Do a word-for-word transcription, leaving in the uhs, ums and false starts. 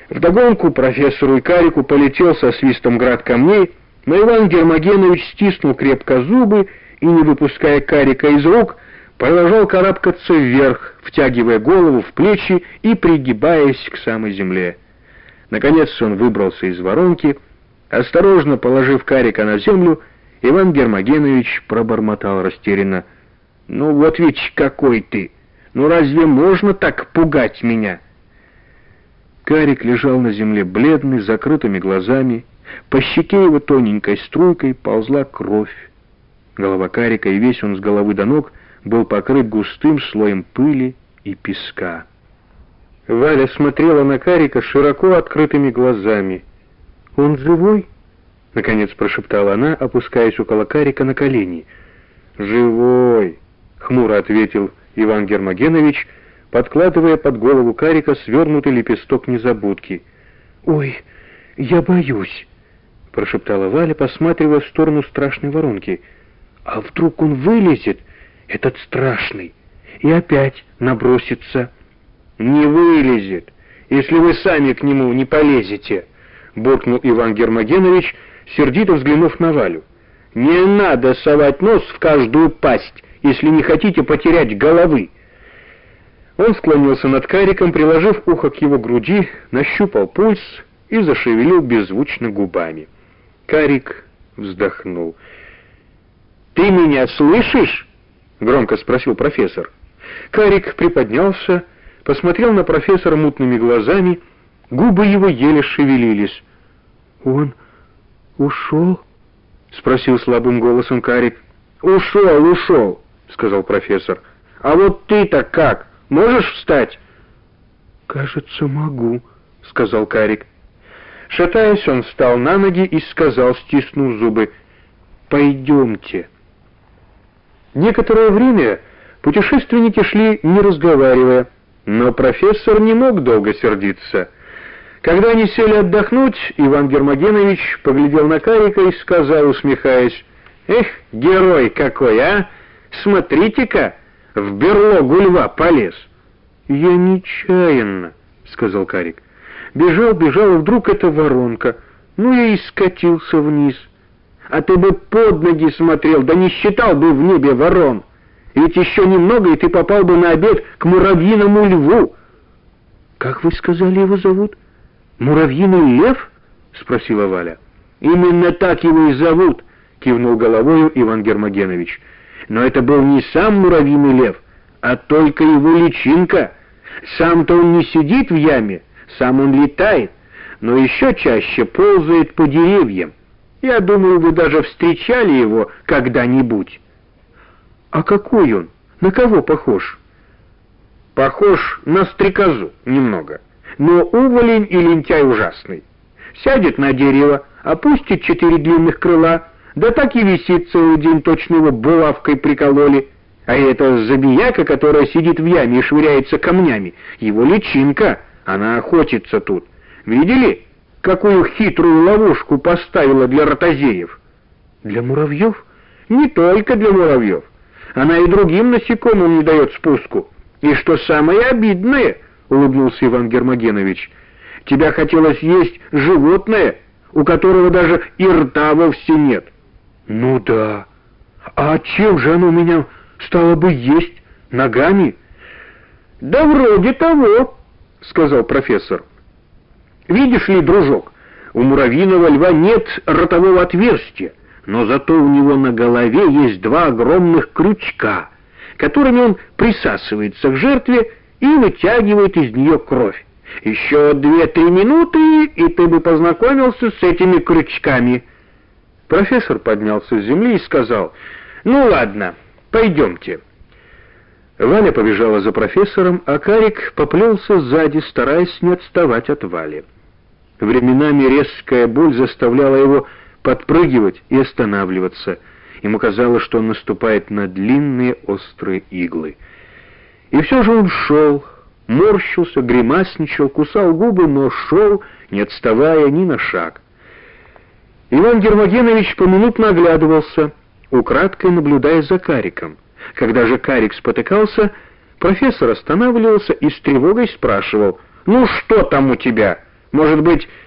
Вдогонку профессору и Карику полетел со свистом град камней, но Иван Гермогенович стиснул крепко зубы и, не выпуская Карика из рук, продолжал карабкаться вверх, втягивая голову в плечи и пригибаясь к самой земле. Наконец он выбрался из воронки. Осторожно положив Карика на землю, Иван Гермогенович пробормотал растерянно: «Ну вот ведь какой ты! Ну разве можно так пугать меня?» Карик лежал на земле бледный, с закрытыми глазами. По щеке его тоненькой струйкой ползла кровь. Голова Карика, и весь он с головы до ног, был покрыт густым слоем пыли и песка. Валя смотрела на Карика широко открытыми глазами. «Он живой?» — наконец прошептала она, опускаясь около Карика на колени. «Живой!» — хмуро ответил Иван Гермогенович, подкладывая под голову Карика свернутый лепесток незабудки. «Ой, я боюсь!» — прошептала Валя, посматривая в сторону страшной воронки. «А вдруг он вылезет, этот страшный, и опять набросится?» «Не вылезет, если вы сами к нему не полезете», — буркнул Иван Гермогенович, сердито взглянув на Валю. «Не надо совать нос в каждую пасть, если не хотите потерять головы». Он склонился над Кариком, приложив ухо к его груди, нащупал пульс и зашевелил беззвучно губами. Карик вздохнул. «Ты меня слышишь?» — громко спросил профессор. Карик приподнялся, посмотрел на профессора мутными глазами, губы его еле шевелились. «Он ушел?» — спросил слабым голосом Карик. «Ушел, ушел», — сказал профессор. «А вот ты-то как? Можешь встать?» «Кажется, могу», — сказал Карик. Шатаясь, он встал на ноги и сказал, стиснув зубы: «Пойдемте». Некоторое время путешественники шли, не разговаривая, но профессор не мог долго сердиться. Когда они сели отдохнуть, Иван Гермогенович поглядел на Карика и сказал, усмехаясь: «Эх, герой какой, а! Смотрите-ка, в берлогу льва полез». «Я нечаянно», — сказал Карик. «Бежал, бежал, и вдруг эта воронка. Ну, я и скатился вниз». «А ты бы под ноги смотрел, да не считал бы в небе ворон. Ведь еще немного, и ты попал бы на обед к муравьиному льву». «Как вы сказали, его зовут? Муравьиный лев?» — спросила Валя. «Именно так его и зовут», — кивнул головою Иван Гермогенович. «Но это был не сам муравьиный лев, а только его личинка. Сам-то он не сидит в яме, сам он летает, но еще чаще ползает по деревьям. Я думаю, вы даже встречали его когда-нибудь». «А какой он? На кого похож?» «Похож на стрекозу немного, но уволень и лентяй ужасный. Сядет на дерево, опустит четыре длинных крыла, да так и висит целый день, точно его булавкой прикололи. А это забияка, которая сидит в яме и швыряется камнями, его личинка, она охотится тут. Видели, какую хитрую ловушку поставила для ротозеев?» «Для муравьев?» «Не только для муравьев. Она и другим насекомым не дает спуску. И что самое обидное, — улыбнулся Иван Гермогенович, — тебя хотелось есть животное, у которого даже и рта вовсе нет». «Ну да. А чем же оно меня стало бы есть? Ногами?» «Да вроде того», — сказал профессор. «Видишь ли, дружок, у муравьиного льва нет ротового отверстия, но зато у него на голове есть два огромных крючка, которыми он присасывается к жертве и вытягивает из нее кровь. Еще две-три минуты, и ты бы познакомился с этими крючками». Профессор поднялся с земли и сказал: «Ну ладно, пойдемте». Валя побежала за профессором, а Карик поплелся сзади, стараясь не отставать от Вали. Временами резкая боль заставляла его подпрыгивать и останавливаться. Ему казалось, что он наступает на длинные острые иглы. И все же он шел, морщился, гримасничал, кусал губы, но шел, не отставая ни на шаг. Иван Гермогенович поминутно оглядывался, украдкой наблюдая за Кариком. Когда же Карик спотыкался, профессор останавливался и с тревогой спрашивал: «Ну что там у тебя? Может быть,